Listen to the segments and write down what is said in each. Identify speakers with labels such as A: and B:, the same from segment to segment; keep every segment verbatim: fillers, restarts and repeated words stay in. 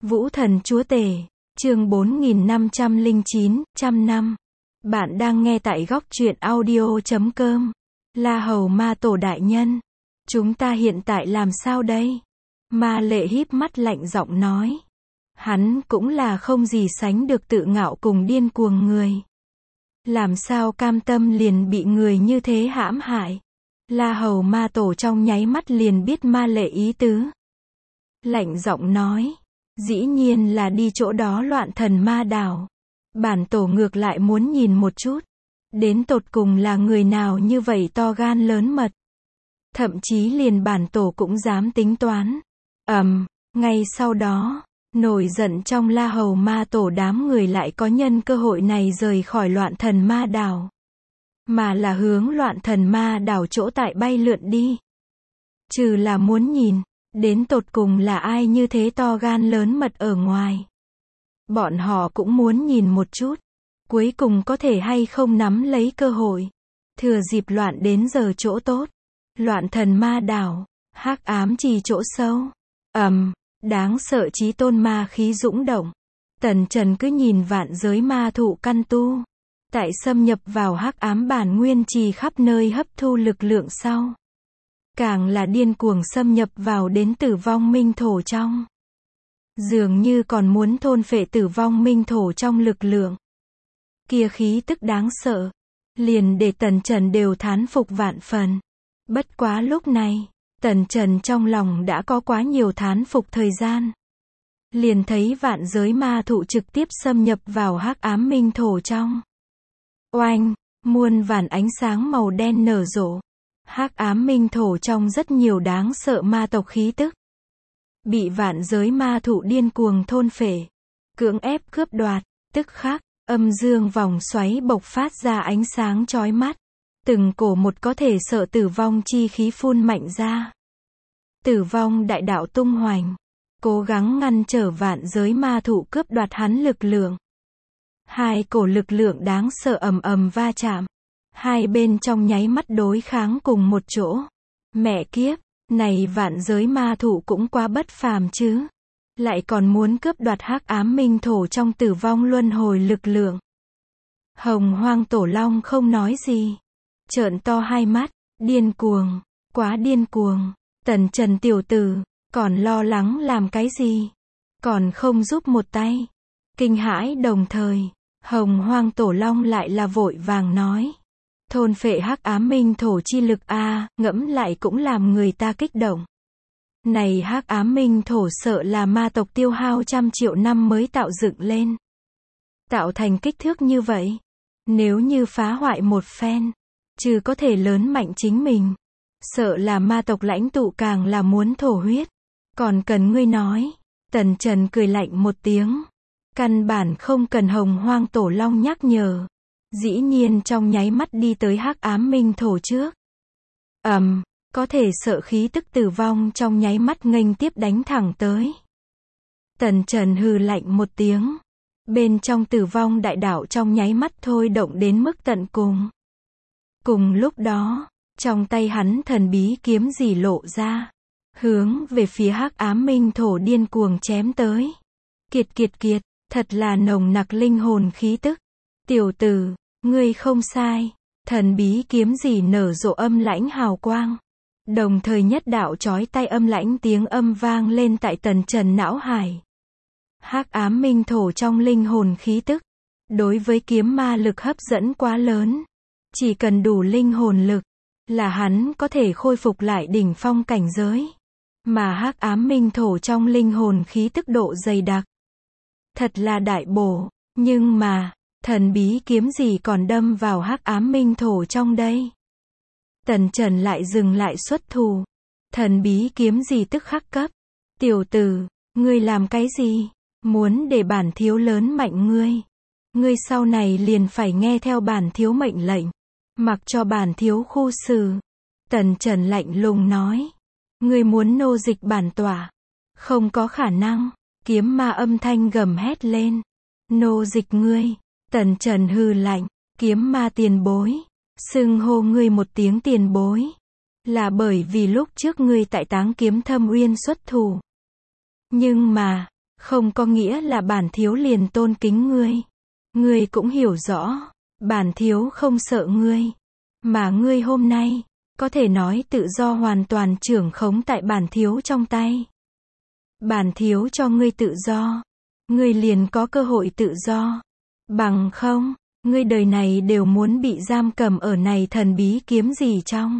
A: Vũ Thần Chúa Tể, chương bốn nghìn năm trăm lẻ chín, trăm năm. Bạn đang nghe tại góc truyện audio chấm com. La Hầu Ma Tổ đại nhân, chúng ta hiện tại làm sao đây? Ma Lệ híp mắt lạnh giọng nói. Hắn cũng là không gì sánh được tự ngạo cùng điên cuồng người. Làm sao cam tâm liền bị người như thế hãm hại? La Hầu Ma Tổ trong nháy mắt liền biết Ma Lệ ý tứ. Lạnh giọng nói. Dĩ nhiên là đi chỗ đó loạn thần ma đảo. Bản tổ ngược lại muốn nhìn một chút. Đến tột cùng là người nào như vậy to gan lớn mật. Thậm chí liền bản tổ cũng dám tính toán. Ầm, um, ngay sau đó, nổi giận trong La Hầu Ma Tổ đám người lại có nhân cơ hội này rời khỏi loạn thần ma đảo. Mà là hướng loạn thần ma đảo chỗ tại bay lượn đi. Trừ là muốn nhìn. Đến tột cùng là ai như thế to gan lớn mật ở ngoài. Bọn họ cũng muốn nhìn một chút. Cuối cùng có thể hay không nắm lấy cơ hội. Thừa dịp loạn đến giờ chỗ tốt. Loạn thần ma đảo. Hắc ám trì chỗ sâu. Ầm, um, đáng sợ chí tôn ma khí dũng động. Tần Trần cứ nhìn vạn giới ma thụ căn tu. Tại xâm nhập vào hắc ám bản nguyên trì khắp nơi hấp thu lực lượng sau. Càng là điên cuồng xâm nhập vào đến tử vong minh thổ trong. Dường như còn muốn thôn phệ tử vong minh thổ trong lực lượng. Kia khí tức đáng sợ. Liền để Tần Trần đều thán phục vạn phần. Bất quá lúc này, Tần Trần trong lòng đã có quá nhiều thán phục thời gian. Liền thấy vạn giới ma thụ trực tiếp xâm nhập vào hắc ám minh thổ trong. Oanh, muôn vàn ánh sáng màu đen nở rộ. Hắc ám minh thổ trong rất nhiều đáng sợ ma tộc khí tức. Bị vạn giới ma thụ điên cuồng thôn phệ. Cưỡng ép cướp đoạt, tức khắc, âm dương vòng xoáy bộc phát ra ánh sáng chói mắt. Từng cổ một có thể sợ tử vong chi khí phun mạnh ra. Tử vong đại đạo tung hoành. Cố gắng ngăn trở vạn giới ma thụ cướp đoạt hắn lực lượng. Hai cổ lực lượng đáng sợ ầm ầm va chạm. Hai bên trong nháy mắt đối kháng cùng một chỗ. Mẹ kiếp, này vạn giới ma thụ cũng quá bất phàm chứ. Lại còn muốn cướp đoạt hắc ám minh thổ trong tử vong luân hồi lực lượng. Hồng Hoang Tổ Long không nói gì. Trợn to hai mắt, điên cuồng, quá điên cuồng. Tần Trần tiểu tử, còn lo lắng làm cái gì? Còn không giúp một tay. Kinh hãi đồng thời, Hồng Hoang Tổ Long lại là vội vàng nói. Thôn phệ hắc ám minh thổ chi lực a, à, ngẫm lại cũng làm người ta kích động. Này hắc ám minh thổ sợ là ma tộc tiêu hao trăm triệu năm mới tạo dựng lên. Tạo thành kích thước như vậy. Nếu như phá hoại một phen, trừ có thể lớn mạnh chính mình. Sợ là ma tộc lãnh tụ càng là muốn thổ huyết. Còn cần ngươi nói. Tần Trần cười lạnh một tiếng. Căn bản không cần Hồng Hoang Tổ Long nhắc nhở. Dĩ nhiên trong nháy mắt đi tới hắc ám minh thổ trước. Ầm, um, có thể sợ khí tức tử vong trong nháy mắt nghênh tiếp đánh thẳng tới. Tần Trần hừ lạnh một tiếng. Bên trong tử vong đại đạo trong nháy mắt thôi động đến mức tận cùng. Cùng lúc đó, trong tay hắn thần bí kiếm gì lộ ra. Hướng về phía hắc ám minh thổ điên cuồng chém tới. Kiệt kiệt kiệt, thật là nồng nặc linh hồn khí tức. Tiểu tử, ngươi không sai. Thần bí kiếm gì nở rộ âm lãnh hào quang. Đồng thời nhất đạo chói tai âm lãnh tiếng âm vang lên tại Tần Trần não hải. Hắc ám minh thổ trong linh hồn khí tức. Đối với kiếm ma lực hấp dẫn quá lớn. Chỉ cần đủ linh hồn lực, là hắn có thể khôi phục lại đỉnh phong cảnh giới. Mà hắc ám minh thổ trong linh hồn khí tức độ dày đặc. Thật là đại bổ, nhưng mà, thần bí kiếm gì còn đâm vào hắc ám minh thổ trong đây. Tần Trần lại dừng lại xuất thủ. Thần bí kiếm gì tức khắc cấp. Tiểu tử, ngươi làm cái gì? Muốn để bản thiếu lớn mạnh ngươi. Ngươi sau này liền phải nghe theo bản thiếu mệnh lệnh. Mặc cho bản thiếu khu xử. Tần Trần lạnh lùng nói. Ngươi muốn nô dịch bản tỏa. Không có khả năng. Kiếm ma âm thanh gầm hét lên. Nô dịch ngươi. Tần Trần hừ lạnh. Kiếm ma tiền bối. Xưng hô ngươi một tiếng tiền bối. Là bởi vì lúc trước ngươi tại Táng Kiếm Thâm Uyên xuất thủ. Nhưng mà, Không có nghĩa là bản thiếu liền tôn kính ngươi. Ngươi cũng hiểu rõ, bản thiếu không sợ ngươi. Mà ngươi hôm nay, có thể nói tự do hoàn toàn trưởng khống tại bản thiếu trong tay. Bản thiếu cho ngươi tự do. Ngươi liền có cơ hội tự do. Bằng không, ngươi đời này đều muốn bị giam cầm ở này thần bí kiếm gì trong.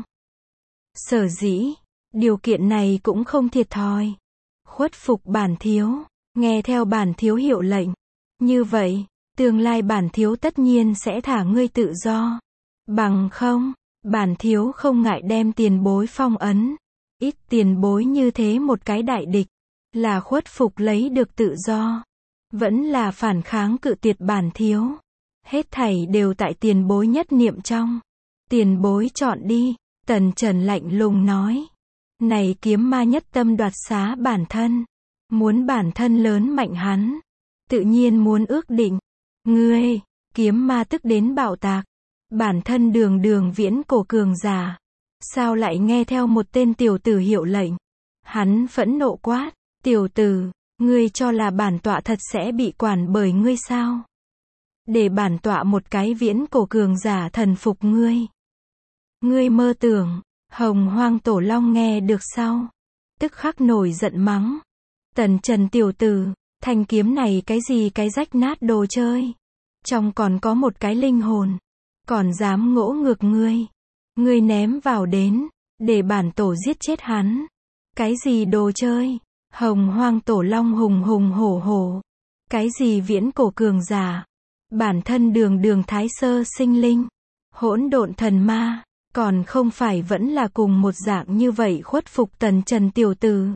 A: Sở dĩ, điều kiện này cũng không thiệt thòi. Khuất phục bản thiếu, nghe theo bản thiếu hiệu lệnh. Như vậy, tương lai bản thiếu tất nhiên sẽ thả ngươi tự do. Bằng không, bản thiếu không ngại đem tiền bối phong ấn. Ít tiền bối như thế một cái đại địch, là khuất phục lấy được tự do. Vẫn là phản kháng cự tuyệt bản thiếu. Hết thảy đều tại tiền bối nhất niệm trong. Tiền bối chọn đi, Tần Trần lạnh lùng nói. Này kiếm ma nhất tâm đoạt xá bản thân. Muốn bản thân lớn mạnh hắn. Tự nhiên muốn ước định. Ngươi, kiếm ma tức đến bạo tạc. Bản thân đường đường viễn cổ cường giả. Sao lại nghe theo một tên tiểu tử hiệu lệnh? Hắn phẫn nộ quát. Tiểu tử, ngươi cho là bản tọa thật sẽ bị quản bởi ngươi sao? Để bản tọa một cái viễn cổ cường giả thần phục ngươi. Ngươi mơ tưởng. Hồng Hoang Tổ Long nghe được sau, tức khắc nổi giận mắng. Tần Trần tiểu tử, thanh kiếm này cái gì cái rách nát đồ chơi. Trong còn có một cái linh hồn. Còn dám ngỗ ngược ngươi. Ngươi ném vào đến, để bản tổ giết chết hắn. Cái gì đồ chơi? Hồng Hoang Tổ Long hùng hùng hổ hổ. Cái gì viễn cổ cường giả? Bản thân đường đường thái sơ sinh linh. Hỗn độn thần ma. Còn không phải vẫn là cùng một dạng như vậy khuất phục Tần Trần tiểu tử.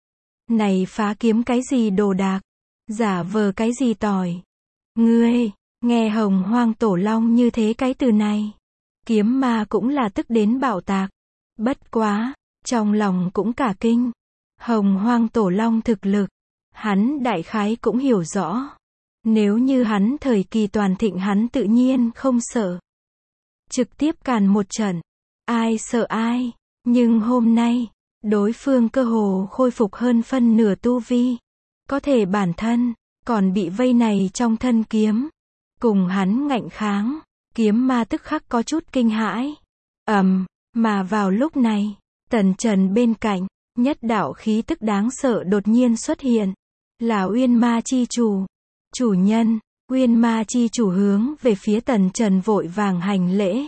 A: Này phá kiếm cái gì đồ đạc? Giả vờ cái gì tỏi? Ngươi, nghe Hồng Hoang Tổ Long như thế cái từ này. Kiếm ma cũng là tức đến bạo tạc. Bất quá, trong lòng cũng cả kinh. Hồng Hoang Tổ Long thực lực. Hắn đại khái cũng hiểu rõ. Nếu như hắn thời kỳ toàn thịnh hắn tự nhiên không sợ. Trực tiếp càn một trận. Ai sợ ai. Nhưng hôm nay, đối phương cơ hồ khôi phục hơn phân nửa tu vi. Có thể bản thân, còn bị vây này trong thân kiếm. Cùng hắn ngạnh kháng. Kiếm ma tức khắc có chút kinh hãi. Ầm, mà vào lúc này, Tần Trần bên cạnh, nhất đạo khí tức đáng sợ đột nhiên xuất hiện. Là Uyên Ma chi chủ. Chủ nhân, Uyên Ma chi chủ hướng về phía Tần Trần vội vàng hành lễ.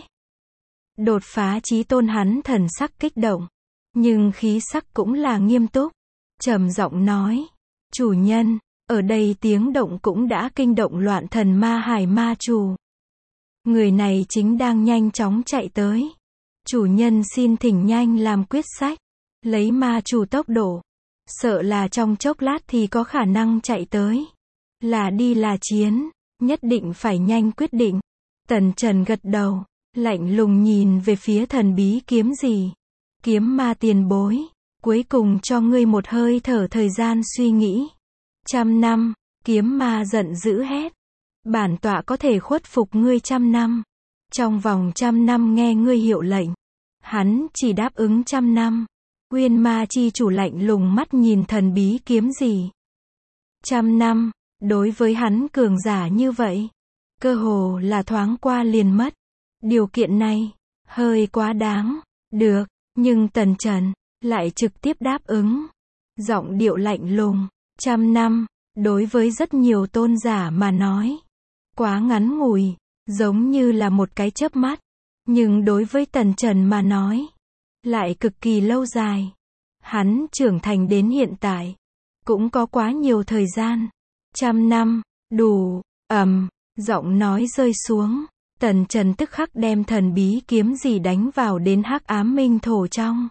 A: Đột phá chí tôn hắn thần sắc kích động. Nhưng khí sắc cũng là nghiêm túc. Trầm giọng nói. Chủ nhân, ở đây tiếng động cũng đã kinh động loạn thần ma hải ma chủ. Người này chính đang nhanh chóng chạy tới. Chủ nhân xin thỉnh nhanh làm quyết sách. Lấy ma chủ tốc độ. Sợ là trong chốc lát thì có khả năng chạy tới. Là đi là chiến. Nhất định phải nhanh quyết định. Tần Trần gật đầu. Lạnh lùng nhìn về phía thần bí kiếm gì. Kiếm ma tiền bối. Cuối cùng cho ngươi một hơi thở thời gian suy nghĩ. Trăm năm. Kiếm ma giận dữ hét. Bản tọa có thể khuất phục ngươi trăm năm. Trong vòng trăm năm nghe ngươi hiệu lệnh. Hắn chỉ đáp ứng trăm năm. Uyên Ma chi chủ lạnh lùng mắt nhìn thần bí kiếm gì. Trăm năm. Đối với hắn cường giả như vậy. Cơ hồ là thoáng qua liền mất. Điều kiện này, hơi quá đáng. Được, nhưng Tần Trần, lại trực tiếp đáp ứng. Giọng điệu lạnh lùng. Trăm năm, đối với rất nhiều tôn giả mà nói. Quá ngắn ngủi, giống như là một cái chớp mắt. Nhưng đối với Tần Trần mà nói, lại cực kỳ lâu dài. Hắn trưởng thành đến hiện tại, cũng có quá nhiều thời gian. Trăm năm, đủ, ầm, giọng nói rơi xuống. Tần Trần tức khắc đem thần bí kiếm gì đánh vào đến hắc ám minh thổ trong.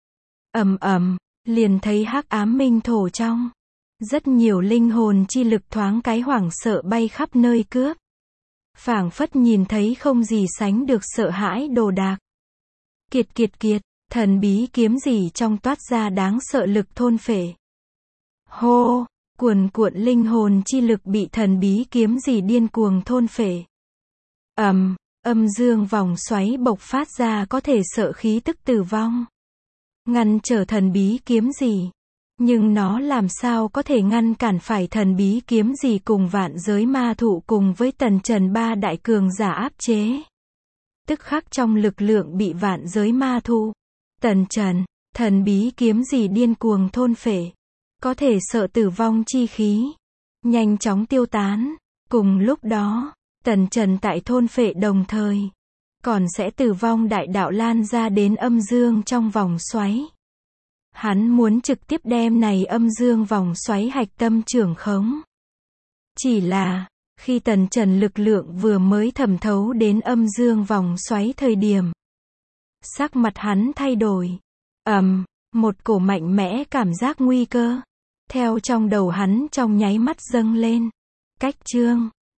A: Ầm ầm, liền thấy hắc ám minh thổ trong. Rất nhiều linh hồn chi lực thoáng cái hoảng sợ bay khắp nơi cướp. Phảng phất nhìn thấy không gì sánh được sợ hãi đồ đạc. Kiệt kiệt kiệt, thần bí kiếm gì trong toát ra đáng sợ lực thôn phệ. Hô, cuồn cuộn linh hồn chi lực bị thần bí kiếm gì điên cuồng thôn phệ. Ầm, âm dương vòng xoáy bộc phát ra có thể sợ khí tức tử vong. Ngăn trở thần bí kiếm gì. Nhưng nó làm sao có thể ngăn cản phải thần bí kiếm gì cùng vạn giới ma thụ cùng với tần trần ba đại cường giả áp chế. Tức khắc trong lực lượng bị vạn giới ma thụ, tần trần, thần bí kiếm gì điên cuồng thôn phệ. Có thể sợ tử vong chi khí. Nhanh chóng tiêu tán. Cùng lúc đó, tần trần tại thôn phệ đồng thời. Còn sẽ tử vong đại đạo lan ra đến âm dương trong vòng xoáy. Hắn muốn trực tiếp đem này âm dương vòng xoáy hạch tâm trưởng khống. Chỉ là, khi tần trần lực lượng vừa mới thẩm thấu đến âm dương vòng xoáy thời điểm. Sắc mặt hắn thay đổi. ầm, một cổ mạnh mẽ cảm giác nguy cơ. Theo trong đầu hắn trong nháy mắt dâng lên. Cách chương.